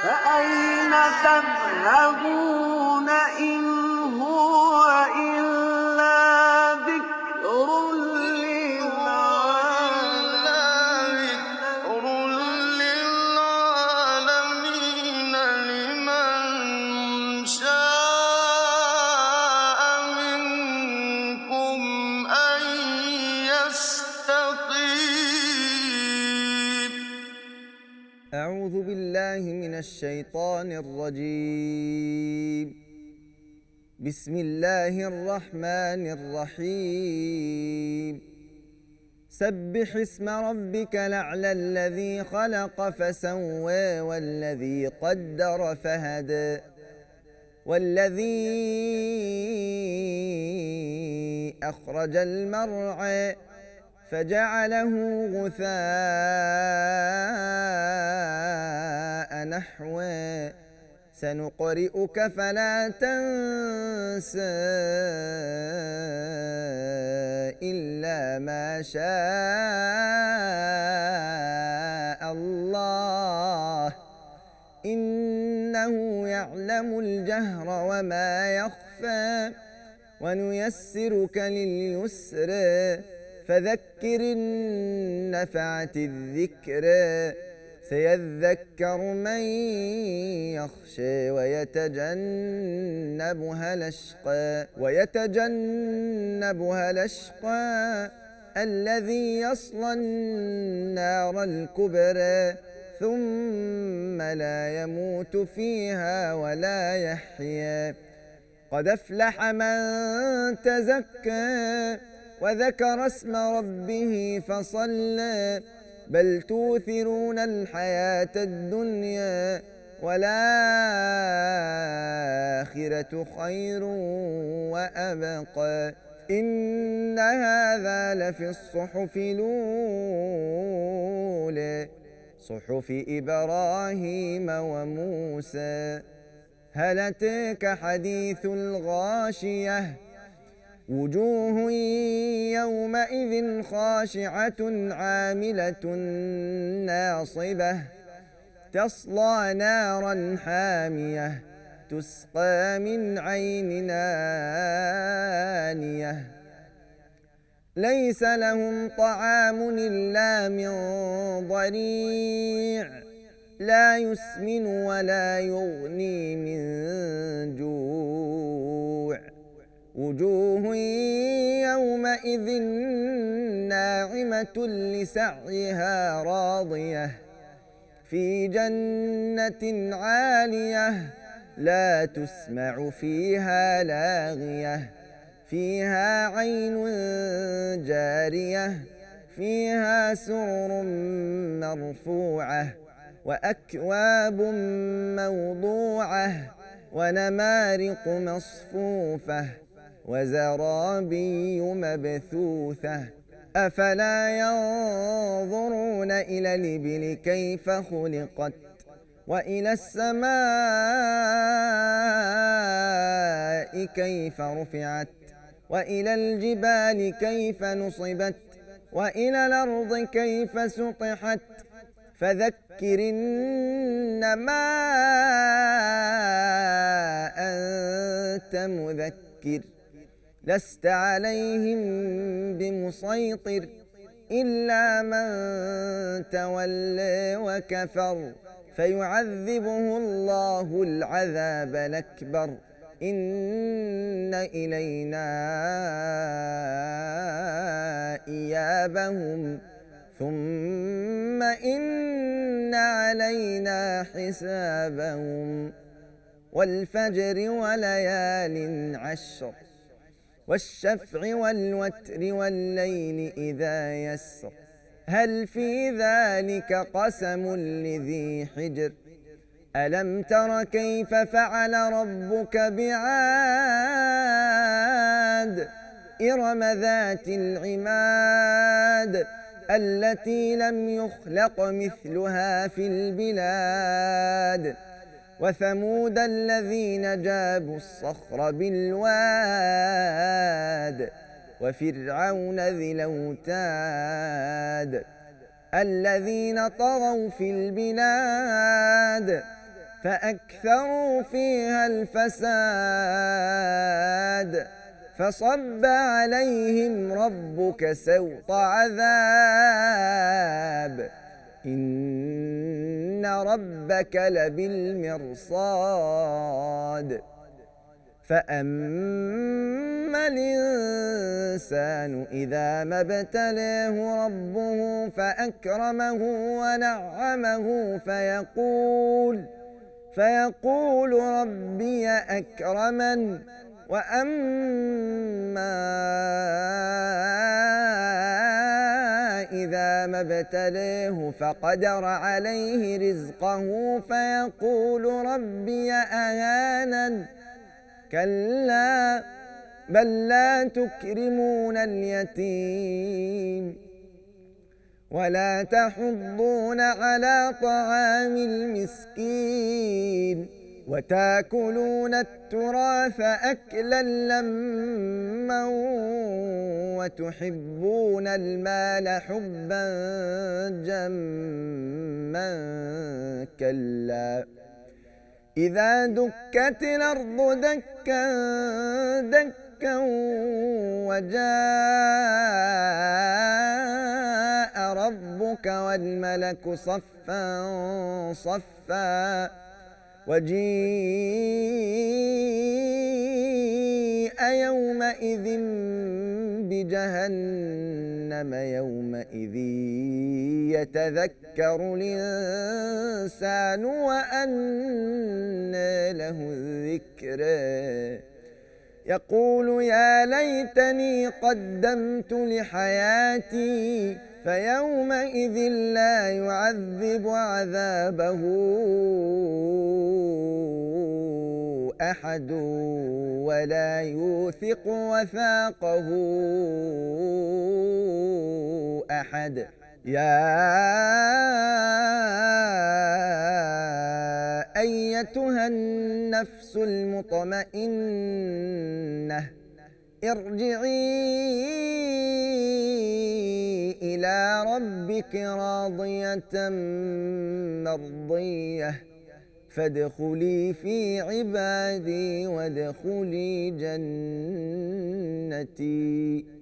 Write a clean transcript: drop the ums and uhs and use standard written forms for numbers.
فأين تذهبون إن هو إلا ذكر للعالمين لمن شاء منكم أن يستقيم. أعوذ بالله من الشيطان الرجيم. بسم الله الرحمن الرحيم. سبح اسم ربك الأعلى الذي خلق فسوى والذي قدر فهدى والذي أخرج المرعى فجعله غثاء نحوا سنقرئك فلا تنسى إلا ما شاء الله إنه يعلم الجهر وما يخفى ونيسرك لليسر فذكر إن نفعت الذكرى سيذكر من يخشى ويتجنبها الأشقى الذي يصلى النار الكبرى ثم لا يموت فيها ولا يحيا قد أفلح من تزكى وذكر اسم ربه فصلى بل توثرون الحياة الدنيا والآخرة خير وأبقى إن هذا لفي الصحف الأولى صحف إبراهيم وموسى هل أتاك حديث الغاشية وجوه يومئذ خاشعة عاملة ناصبة تصلى نارا حامية تسقى من عين آنية ليس لهم طعام إلا من ضريع لا يسمن ولا يغني من جوع وجوه يومئذ ناعمة لسعيها راضية في جنة عالية لا تسمع فيها لاغية فيها عين جارية فيها سرر مرفوعة وأكواب موضوعة ونمارق مصفوفة وزرابي مبثوثة أفلا ينظرون إلى الإبل كيف خلقت وإلى السماء كيف رفعت وإلى الجبال كيف نصبت وإلى الأرض كيف سطحت فذكر إنما أنت مذكر لست عليهم بمسيطر إلا من تولى وكفر فيعذبه الله العذاب الأكبر إن إلينا إيابهم ثم إن علينا حسابهم والفجر وليال عشر والشفع والوتر والليل إذا يسر هل في ذلك قسم لذي حجر ألم تر كيف فعل ربك بعاد إرم ذات العماد التي لم يخلق مثلها في البلاد وثمود الذين جابوا الصخر بالواد وفرعون ذي الأوتاد الذين طغوا في البلاد فأكثروا فيها الفساد فصب عليهم ربك سوط عذاب إن ربك لبالمرصاد فأما الإنسان إذا ما ابتلاه ربه فأكرمه ونعمه فيقول ربي أكرمن وأما إذا ما ابتلاه فقدر عليه رزقه فيقول ربي أهانن كلا بل لا تكرمون اليتيم ولا تحضون على طعام المسكين وتاكلون التراث أكلا لما وتحبون المال حبا جما كلا إذا دكت الأرض دكا دكا وجاء ربك والملك صفا صفا وجيء يومئذ بجهنم يومئذ يتذكر الإنسان وأنى له الذكر يقول يا ليتني قدمت لحياتي فيومئذ لا يعذب عذابه أحد ولا يوثق وثاقه أحد يا أيتها النفس المطمئنة ارجعي إلى ربك راضية مرضية فادخلي في عبادي وادخلي جنتي